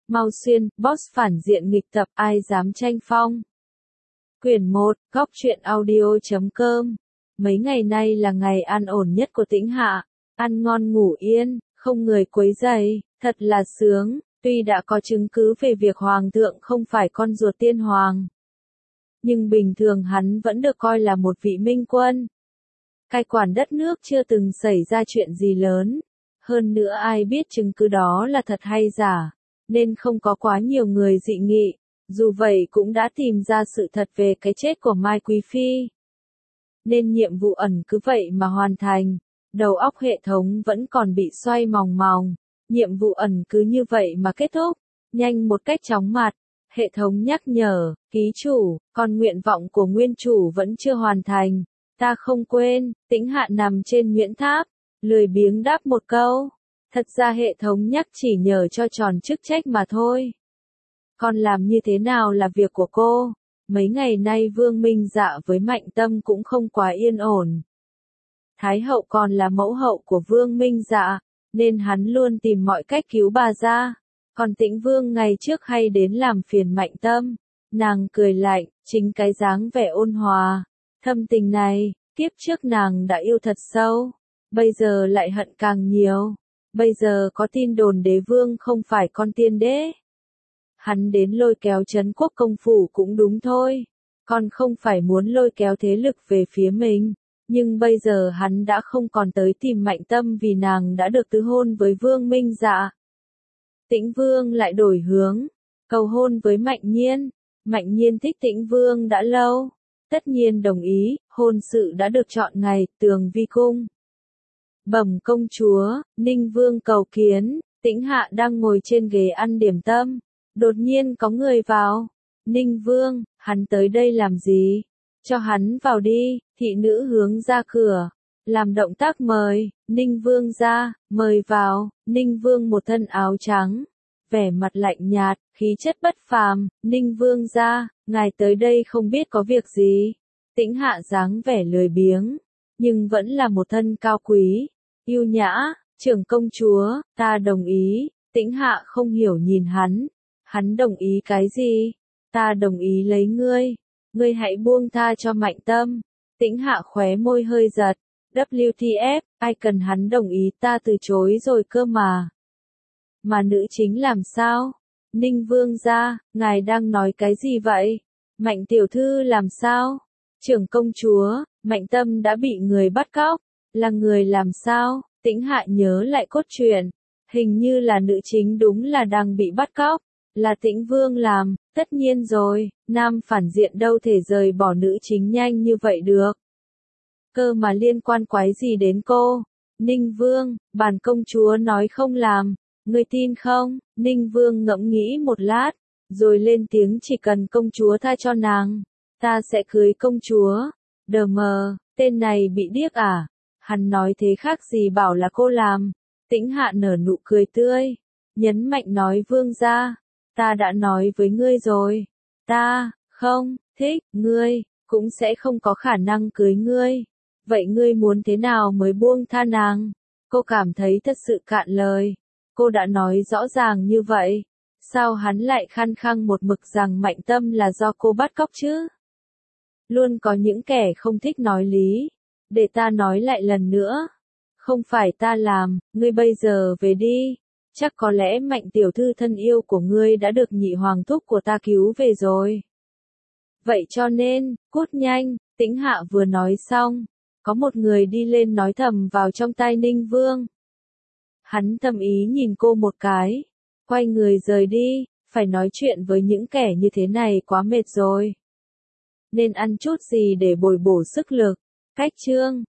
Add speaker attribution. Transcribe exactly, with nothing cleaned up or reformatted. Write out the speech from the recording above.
Speaker 1: Mau Xuyên, boss phản diện nghịch tập, ai dám tranh phong. Quyển một, góc truyện audio chấm com. Mấy ngày nay là ngày an ổn nhất của Tĩnh Hạ, ăn ngon ngủ yên, không người quấy rầy, thật là sướng, tuy đã có chứng cứ về việc Hoàng thượng không phải con ruột tiên hoàng. Nhưng bình thường hắn vẫn được coi là một vị minh quân. Cai quản đất nước chưa từng xảy ra chuyện gì lớn. Hơn nữa ai biết chứng cứ đó là thật hay giả, nên không có quá nhiều người dị nghị, dù vậy cũng đã tìm ra sự thật về cái chết của Mai Quý Phi. Nên nhiệm vụ ẩn cứ vậy mà hoàn thành, đầu óc hệ thống vẫn còn bị xoay mòng mòng, nhiệm vụ ẩn cứ như vậy mà kết thúc, nhanh một cách chóng mặt. Hệ thống nhắc nhở, ký chủ, còn nguyện vọng của nguyên chủ vẫn chưa hoàn thành, ta không quên. Tĩnh Hạ nằm trên Nguyễn Tháp, lười biếng đáp một câu. Thật ra hệ thống nhắc chỉ nhờ cho tròn chức trách mà thôi. Còn làm như thế nào là việc của cô. Mấy ngày nay Vương Minh Dạ với Mạnh Tâm cũng không quá yên ổn. Thái hậu còn là mẫu hậu của Vương Minh Dạ, nên hắn luôn tìm mọi cách cứu bà ra. Còn Tĩnh Vương ngày trước hay đến làm phiền Mạnh Tâm. Nàng cười lạnh, chính cái dáng vẻ ôn hòa, thâm tình này, kiếp trước nàng đã yêu thật sâu, bây giờ lại hận càng nhiều. Bây giờ có tin đồn đế vương không phải con tiên đế. Hắn đến lôi kéo trấn quốc công phủ cũng đúng thôi, còn không phải muốn lôi kéo thế lực về phía mình. Nhưng bây giờ hắn đã không còn tới tìm Mạnh Tâm vì nàng đã được tứ hôn với Vương Minh Dạ. Tĩnh Vương lại đổi hướng, cầu hôn với Mạnh Nhiên. Mạnh Nhiên thích Tĩnh Vương đã lâu, tất nhiên đồng ý, hôn sự đã được chọn ngày, Tường Vi cung. Bẩm công chúa, Ninh Vương cầu kiến. Tĩnh Hạ đang ngồi trên ghế ăn điểm tâm, đột nhiên có người vào. Ninh Vương, hắn tới đây làm gì? Cho hắn vào đi. Thị nữ hướng ra cửa, làm động tác mời. Ninh Vương ra, mời vào. Ninh Vương một thân áo trắng, vẻ mặt lạnh nhạt, khí chất bất phàm. Ninh Vương ra, ngài tới đây không biết có việc gì? Tĩnh Hạ dáng vẻ lười biếng, nhưng vẫn là một thân cao quý, yêu nhã. Trưởng công chúa, ta đồng ý. Tĩnh Hạ không hiểu nhìn hắn. Hắn đồng ý cái gì? Ta đồng ý lấy ngươi. Ngươi hãy buông tha cho Mạnh Tâm. Tĩnh Hạ khóe môi hơi giật. vê kép tê ép, ai cần hắn đồng ý, ta từ chối rồi cơ mà. Mà nữ chính làm sao? Ninh Vương ra, ngài đang nói cái gì vậy? Mạnh tiểu thư làm sao? Trưởng công chúa, Mạnh Tâm đã bị người bắt cóc. Là người làm sao? Tĩnh Hạ nhớ lại cốt truyện, hình như là nữ chính đúng là đang bị bắt cóc, là Tĩnh Vương làm. Tất nhiên rồi, nam phản diện đâu thể rời bỏ nữ chính nhanh như vậy được. Cơ mà liên quan quái gì đến cô? Ninh Vương, bản công chúa nói không làm, ngươi tin không? Ninh Vương ngẫm nghĩ một lát, rồi lên tiếng, chỉ cần công chúa tha cho nàng, ta sẽ cưới công chúa. Đờ mờ, tên này bị điếc à? Hắn nói thế khác gì bảo là cô làm. Tĩnh Hạ nở nụ cười tươi, nhấn mạnh nói, Vương gia, ta đã nói với ngươi rồi, ta không thích ngươi, cũng sẽ không có khả năng cưới ngươi. Vậy ngươi muốn thế nào mới buông tha nàng? Cô cảm thấy thật sự cạn lời. Cô đã nói rõ ràng như vậy, sao hắn lại khăng khăng một mực rằng Mạnh Tâm là do cô bắt cóc chứ? Luôn có những kẻ không thích nói lý. Để ta nói lại lần nữa, không phải ta làm. Ngươi bây giờ về đi. Chắc có lẽ Mạnh tiểu thư thân yêu của ngươi đã được nhị hoàng thúc của ta cứu về rồi. Vậy cho nên, cút nhanh. Tĩnh Hạ vừa nói xong, có một người đi lên nói thầm vào trong tai Ninh Vương. Hắn thầm ý nhìn cô một cái, quay người rời đi. Phải nói chuyện với những kẻ như thế này quá mệt rồi, nên ăn chút gì để bồi bổ sức lực. Cách chương